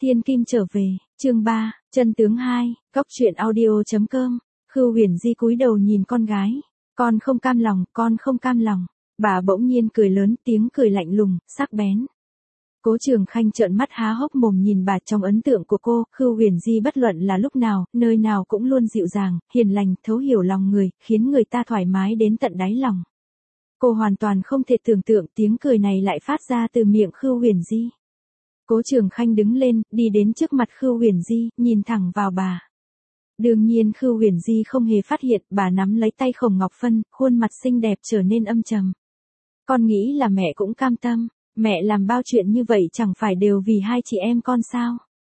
Thiên Kim trở về, chương 3, chân tướng 2, góc truyện audio.com. Khưu Huyền Di cúi đầu nhìn con gái. Con không cam lòng, con không cam lòng. Bà bỗng nhiên cười lớn, tiếng cười lạnh lùng, sắc bén. Cố Trường Khanh trợn mắt há hốc mồm nhìn bà. Trong ấn tượng của cô, Khưu Huyền Di bất luận là lúc nào, nơi nào cũng luôn dịu dàng, hiền lành, thấu hiểu lòng người, khiến người ta thoải mái đến tận đáy lòng. Cô hoàn toàn không thể tưởng tượng tiếng cười này lại phát ra từ miệng Khưu Huyền Di. Cố Trường Khanh đứng lên, đi đến trước mặt Khưu Huyền Di, nhìn thẳng vào bà. Đương nhiên Khưu Huyền Di không hề phát hiện, bà nắm lấy tay Khổng Ngọc Phân, khuôn mặt xinh đẹp trở nên âm trầm. Con nghĩ là mẹ cũng cam tâm, mẹ làm bao chuyện như vậy chẳng phải đều vì hai chị em con sao?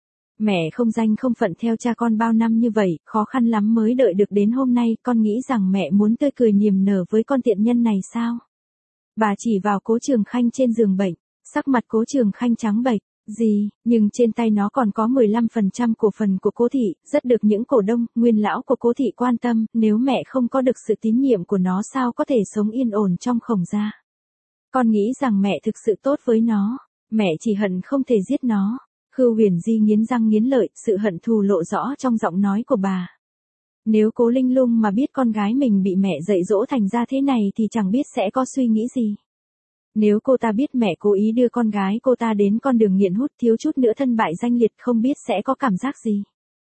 Mẹ không danh không phận theo cha con bao năm như vậy, khó khăn lắm mới đợi được đến hôm nay, con nghĩ rằng mẹ muốn tươi cười niềm nở với con tiện nhân này sao? Bà chỉ vào Cố Trường Khanh trên giường bệnh, sắc mặt Cố Trường Khanh trắng bệch. Gì, nhưng trên tay nó còn có 15% cổ phần của Cố thị, rất được những cổ đông, nguyên lão của Cố thị quan tâm, nếu mẹ không có được sự tín nhiệm của nó sao có thể sống yên ổn trong Khổng gia. Con nghĩ rằng mẹ thực sự tốt với nó, mẹ chỉ hận không thể giết nó. Khưu Huyền Di nghiến răng nghiến lợi, sự hận thù lộ rõ trong giọng nói của bà. Nếu Cố Linh Lung mà biết con gái mình bị mẹ dạy dỗ thành ra thế này thì chẳng biết sẽ có suy nghĩ gì. Nếu cô ta biết mẹ cố ý đưa con gái cô ta đến con đường nghiện hút thiếu chút nữa thân bại danh liệt không biết sẽ có cảm giác gì.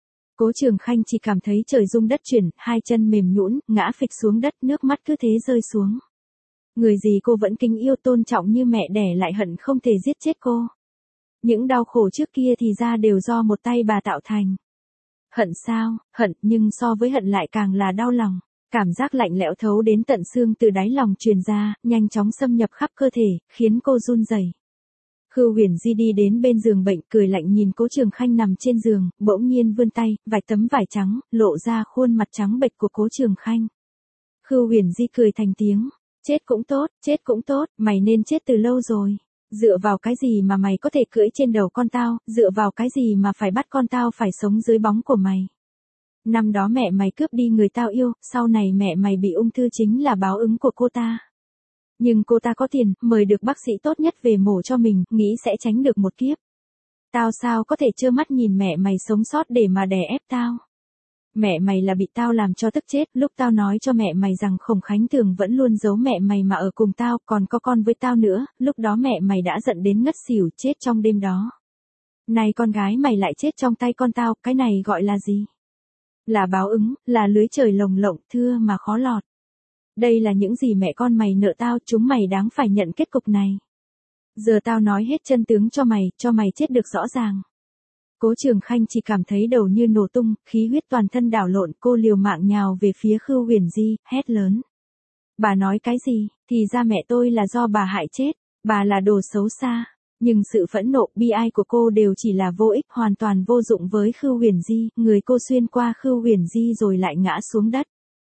Cố Trường Khanh chỉ cảm thấy trời rung đất chuyển, hai chân mềm nhũn, ngã phịch xuống đất, nước mắt cứ thế rơi xuống. Người gì cô vẫn kính yêu tôn trọng như mẹ đẻ lại hận không thể giết chết cô. Những đau khổ trước kia thì ra đều do một tay bà tạo thành. Hận sao, hận, nhưng so với hận lại càng là đau lòng. Cảm giác lạnh lẽo thấu đến tận xương từ đáy lòng truyền ra, nhanh chóng xâm nhập khắp cơ thể, khiến cô run rẩy. Khưu Huyền Di đi đến bên giường bệnh, cười lạnh nhìn Cố Trường Khanh nằm trên giường, bỗng nhiên vươn tay, vạch tấm vải trắng, lộ ra khuôn mặt trắng bệch của Cố Trường Khanh. Khưu Huyền Di cười thành tiếng, chết cũng tốt, mày nên chết từ lâu rồi. Dựa vào cái gì mà mày có thể cưỡi trên đầu con tao, dựa vào cái gì mà phải bắt con tao phải sống dưới bóng của mày. Năm đó mẹ mày cướp đi người tao yêu, sau này mẹ mày bị ung thư chính là báo ứng của cô ta. Nhưng cô ta có tiền, mời được bác sĩ tốt nhất về mổ cho mình, nghĩ sẽ tránh được một kiếp. Tao sao có thể trơ mắt nhìn mẹ mày sống sót để mà đè ép tao. Mẹ mày là bị tao làm cho tức chết, lúc tao nói cho mẹ mày rằng Khổng Khánh Thường vẫn luôn giấu mẹ mày mà ở cùng tao, còn có con với tao nữa, lúc đó mẹ mày đã giận đến ngất xỉu chết trong đêm đó. Này con gái mày lại chết trong tay con tao, cái này gọi là gì? Là báo ứng, là lưới trời lồng lộng, thưa mà khó lọt. Đây là những gì mẹ con mày nợ tao, chúng mày đáng phải nhận kết cục này. Giờ tao nói hết chân tướng cho mày chết được rõ ràng. Cố Trường Khanh chỉ cảm thấy đầu như nổ tung, khí huyết toàn thân đảo lộn, cô liều mạng nhào về phía Khưu Huyền Di, hét lớn. Bà nói cái gì, thì ra mẹ tôi là do bà hại chết, bà là đồ xấu xa. Nhưng sự phẫn nộ, bi ai của cô đều chỉ là vô ích, hoàn toàn vô dụng với Khưu Huyền Di, người cô xuyên qua Khưu Huyền Di rồi lại ngã xuống đất.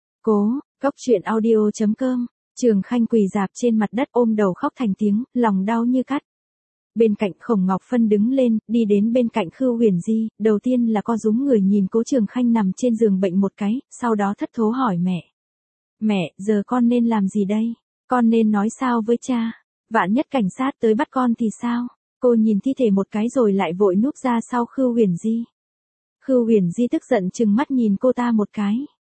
Góc truyện audio.com, Trường Khanh quỳ rạp trên mặt đất ôm đầu khóc thành tiếng, lòng đau như cắt. Bên cạnh Khổng Ngọc Phân đứng lên, đi đến bên cạnh Khưu Huyền Di, đầu tiên là co rúm người nhìn Cố Trường Khanh nằm trên giường bệnh một cái, sau đó thất thố hỏi mẹ. Mẹ, giờ con nên làm gì đây? Con nên nói sao với cha? Vạn nhất cảnh sát tới bắt con thì sao? Cô nhìn thi thể một cái rồi lại vội núp ra sau Khưu Huyền Di. Khưu Huyền Di tức giận trừng mắt nhìn cô ta một cái.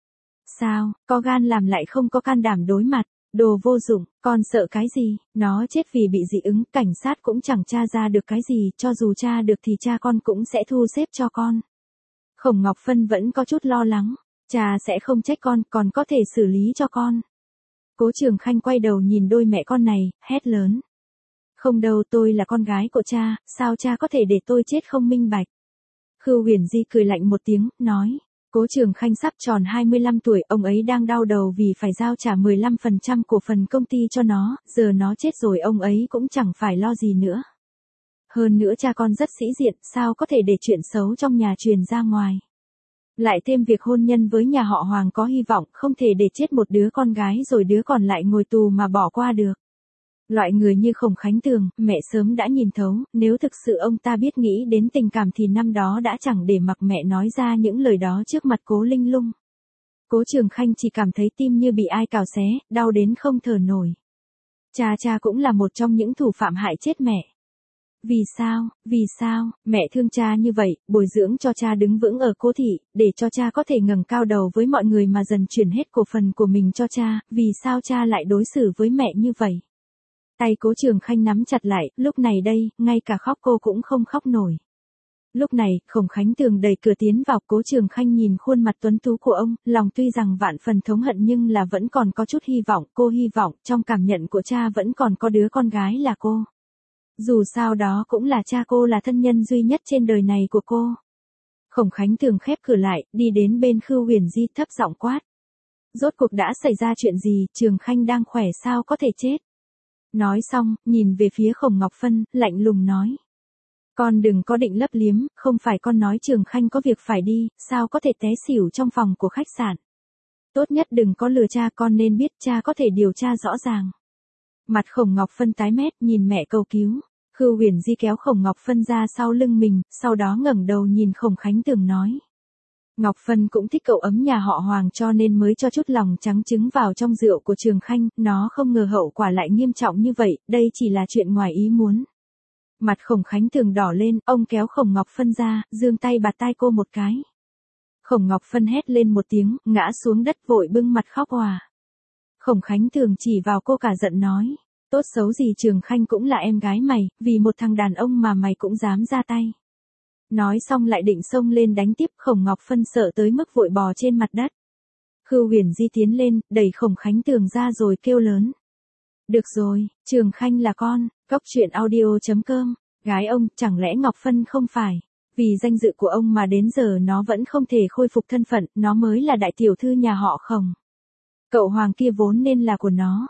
Sao, có gan làm lại không có can đảm đối mặt, đồ vô dụng, con sợ cái gì, nó chết vì bị dị ứng, cảnh sát cũng chẳng tra ra được cái gì, cho dù tra được thì cha con cũng sẽ thu xếp cho con. Khổng Ngọc Phân vẫn có chút lo lắng, cha sẽ không trách con, còn có thể xử lý cho con. Cố Trường Khanh quay đầu nhìn đôi mẹ con này, hét lớn. Không đâu, tôi là con gái của cha, sao cha có thể để tôi chết không minh bạch. Khưu Huyền Di cười lạnh một tiếng, nói. Cố Trường Khanh sắp tròn 25 tuổi, ông ấy đang đau đầu vì phải giao trả 15% cổ phần công ty cho nó, giờ nó chết rồi ông ấy cũng chẳng phải lo gì nữa. Hơn nữa cha con rất sĩ diện, sao có thể để chuyện xấu trong nhà truyền ra ngoài. Lại thêm việc hôn nhân với nhà họ Hoàng có hy vọng, không thể để chết một đứa con gái rồi đứa còn lại ngồi tù mà bỏ qua được. Loại người như Khổng Khánh Thường, mẹ sớm đã nhìn thấu, nếu thực sự ông ta biết nghĩ đến tình cảm thì năm đó đã chẳng để mặc mẹ nói ra những lời đó trước mặt Cố Linh Lung. Cố Trường Khanh chỉ cảm thấy tim như bị ai cào xé, đau đến không thở nổi. Cha cũng là một trong những thủ phạm hại chết mẹ. Vì sao, mẹ thương cha như vậy, bồi dưỡng cho cha đứng vững ở Cố thị, để cho cha có thể ngẩng cao đầu với mọi người mà dần chuyển hết cổ phần của mình cho cha, vì sao cha lại đối xử với mẹ như vậy? Tay Cố Trường Khanh nắm chặt lại, lúc này đây, ngay cả khóc cô cũng không khóc nổi. Lúc này, Khổng Khánh Tường đẩy cửa tiến vào, Cố Trường Khanh nhìn khuôn mặt tuấn tú của ông, lòng tuy rằng vạn phần thống hận nhưng là vẫn còn có chút hy vọng, cô hy vọng, trong cảm nhận của cha vẫn còn có đứa con gái là cô. Dù sao đó cũng là cha cô, là thân nhân duy nhất trên đời này của cô. Khổng Khánh Tường khép cửa lại, đi đến bên Khưu Huyền Di thấp giọng quát. Rốt cuộc đã xảy ra chuyện gì, Trường Khanh đang khỏe sao có thể chết? Nói xong, nhìn về phía Khổng Ngọc Phân, lạnh lùng nói. Con đừng có định lấp liếm, không phải con nói Trường Khanh có việc phải đi, sao có thể té xỉu trong phòng của khách sạn. Tốt nhất đừng có lừa cha, con nên biết cha có thể điều tra rõ ràng. Mặt Khổng Ngọc Phân tái mét, nhìn mẹ cầu cứu. Khưu Huyền Di kéo Khổng Ngọc Phân ra sau lưng mình, sau đó ngẩng đầu nhìn Khổng Khánh Tường nói. Ngọc Phân cũng thích cậu ấm nhà họ Hoàng cho nên mới cho chút lòng trắng trứng vào trong rượu của Trường Khanh, nó không ngờ hậu quả lại nghiêm trọng như vậy, đây chỉ là chuyện ngoài ý muốn. Mặt Khổng Khánh Tường đỏ lên, ông kéo Khổng Ngọc Phân ra, giương tay bạt tai cô một cái. Khổng Ngọc Phân hét lên một tiếng, ngã xuống đất vội bưng mặt khóc òa. Khổng Khánh Tường chỉ vào cô cả giận nói. Tốt xấu gì Trường Khanh cũng là em gái mày, vì một thằng đàn ông mà mày cũng dám ra tay. Nói xong lại định xông lên đánh tiếp, Khổng Ngọc Phân sợ tới mức vội bò trên mặt đất. Khưu Huyền Di tiến lên, đẩy Khổng Khánh Tường ra rồi kêu lớn. Được rồi, Trường Khanh là con, Cóc Truyện Audio.com, gái ông, chẳng lẽ Ngọc Phân không phải. Vì danh dự của ông mà đến giờ nó vẫn không thể khôi phục thân phận, nó mới là đại tiểu thư nhà họ Khổng. Cậu Hoàng kia vốn nên là của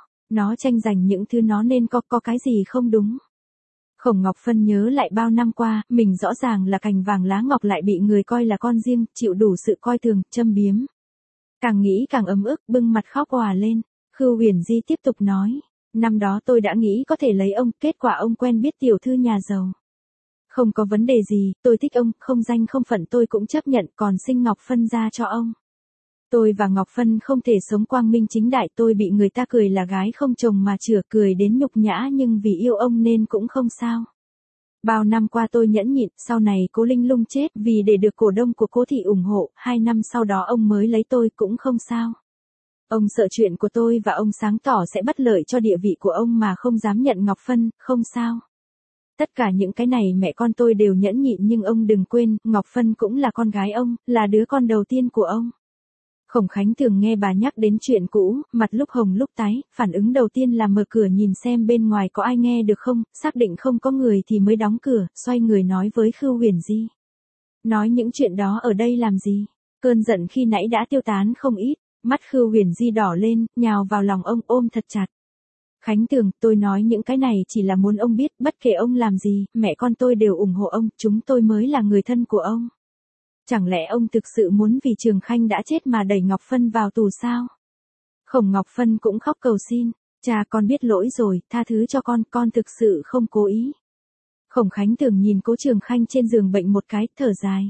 nó tranh giành những thứ nó nên có cái gì không đúng. Khổng Ngọc Phân nhớ lại bao năm qua, mình rõ ràng là cành vàng lá ngọc lại bị người coi là con riêng, chịu đủ sự coi thường, châm biếm. Càng nghĩ càng ấm ức, bưng mặt khóc òa lên. Khưu Huyền Di tiếp tục nói, năm đó tôi đã nghĩ có thể lấy ông, kết quả ông quen biết tiểu thư nhà giàu. Không có vấn đề gì, tôi thích ông, không danh không phận tôi cũng chấp nhận, còn sinh Ngọc Phân ra cho ông. Tôi và Ngọc Phân không thể sống quang minh chính đại, tôi bị người ta cười là gái không chồng mà chửa, cười đến nhục nhã, nhưng vì yêu ông nên cũng không sao. Bao năm qua tôi nhẫn nhịn, sau này Cố Linh Lung chết, vì để được cổ đông của Cố thị ủng hộ, 2 năm sau đó ông mới lấy tôi, cũng không sao. Ông sợ chuyện của tôi và ông sáng tỏ sẽ bất lợi cho địa vị của ông mà không dám nhận Ngọc Phân, không sao. Tất cả những cái này mẹ con tôi đều nhẫn nhịn, nhưng ông đừng quên, Ngọc Phân cũng là con gái ông, là đứa con đầu tiên của ông. Khổng Khánh Tường nghe bà nhắc đến chuyện cũ, mặt lúc hồng lúc tái, phản ứng đầu tiên là mở cửa nhìn xem bên ngoài có ai nghe được không, xác định không có người thì mới đóng cửa, xoay người nói với Khưu Huyền Di. Nói những chuyện đó ở đây làm gì? Cơn giận khi nãy đã tiêu tán không ít, mắt Khưu Huyền Di đỏ lên, nhào vào lòng ông ôm thật chặt. Khánh Tường, tôi nói những cái này chỉ là muốn ông biết, bất kể ông làm gì, mẹ con tôi đều ủng hộ ông, chúng tôi mới là người thân của ông. Chẳng lẽ ông thực sự muốn vì Trường Khanh đã chết mà đẩy Ngọc Phân vào tù sao? Khổng Ngọc Phân cũng khóc cầu xin, cha con biết lỗi rồi, tha thứ cho con thực sự không cố ý. Khổng Khánh Tường nhìn Cố Trường Khanh trên giường bệnh một cái, thở dài.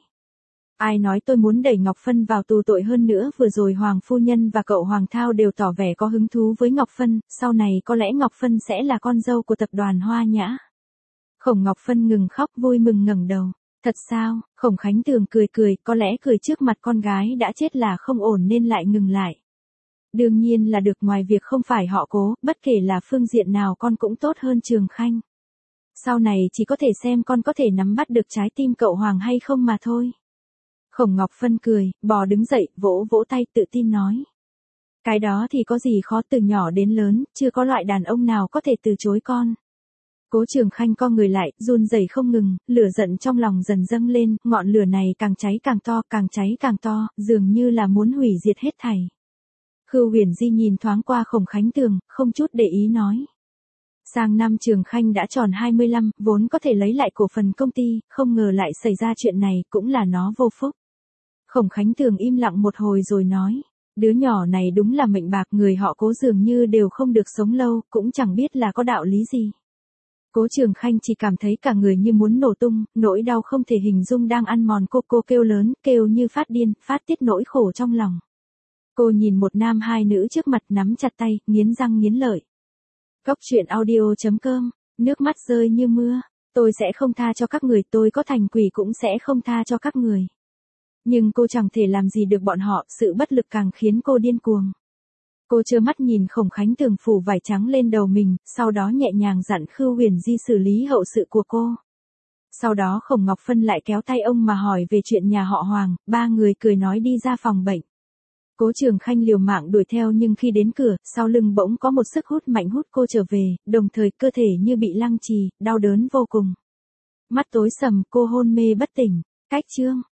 Ai nói tôi muốn đẩy Ngọc Phân vào tù, tội hơn nữa vừa rồi Hoàng phu nhân và cậu Hoàng Thao đều tỏ vẻ có hứng thú với Ngọc Phân, sau này có lẽ Ngọc Phân sẽ là con dâu của tập đoàn Hoa Nhã. Khổng Ngọc Phân ngừng khóc, vui mừng ngẩng đầu. Thật sao? Khổng Khánh Tường cười, có lẽ cười trước mặt con gái đã chết là không ổn nên lại ngừng lại. Đương nhiên là được, ngoài việc không phải họ Cố, bất kể là phương diện nào con cũng tốt hơn Trường Khanh. Sau này chỉ có thể xem con có thể nắm bắt được trái tim cậu Hoàng hay không mà thôi. Khổng Ngọc Phân cười, bò đứng dậy, vỗ vỗ tay tự tin nói. Cái đó thì có gì khó, từ nhỏ đến lớn, chưa có loại đàn ông nào có thể từ chối con. Cố Trường Khanh co người lại, run rẩy không ngừng, lửa giận trong lòng dần dâng lên, ngọn lửa này càng cháy càng to, càng cháy càng to, dường như là muốn hủy diệt hết thảy. Khưu Huyền Di nhìn thoáng qua Khổng Khánh Tường, không chút để ý nói. Sang năm Trường Khanh đã tròn 25, vốn có thể lấy lại cổ phần công ty, không ngờ lại xảy ra chuyện này, cũng là nó vô phúc. Khổng Khánh Tường im lặng một hồi rồi nói. Đứa nhỏ này đúng là mệnh bạc, người họ Cố dường như đều không được sống lâu, cũng chẳng biết là có đạo lý gì. Cố Trường Khanh chỉ cảm thấy cả người như muốn nổ tung, nỗi đau không thể hình dung đang ăn mòn cô kêu lớn, kêu như phát điên, phát tiết nỗi khổ trong lòng. Cô nhìn một nam hai nữ trước mặt, nắm chặt tay, nghiến răng nghiến lợi. Cóc Truyện Audio.com, nước mắt rơi như mưa. Tôi sẽ không tha cho các người, tôi có thành quỷ cũng sẽ không tha cho các người. Nhưng cô chẳng thể làm gì được bọn họ, sự bất lực càng khiến cô điên cuồng. Cô trơ mắt nhìn Khổng Khánh Tường phủ vải trắng lên đầu mình, sau đó nhẹ nhàng dặn Khưu Huyền Di xử lý hậu sự của cô. Sau đó Khổng Ngọc Phân lại kéo tay ông mà hỏi về chuyện nhà họ Hoàng, ba người cười nói đi ra phòng bệnh. Cố Trường Khanh liều mạng đuổi theo nhưng khi đến cửa, sau lưng bỗng có một sức hút mạnh hút cô trở về, đồng thời cơ thể như bị lăng trì, đau đớn vô cùng. Mắt tối sầm, cô hôn mê bất tỉnh. Cách chương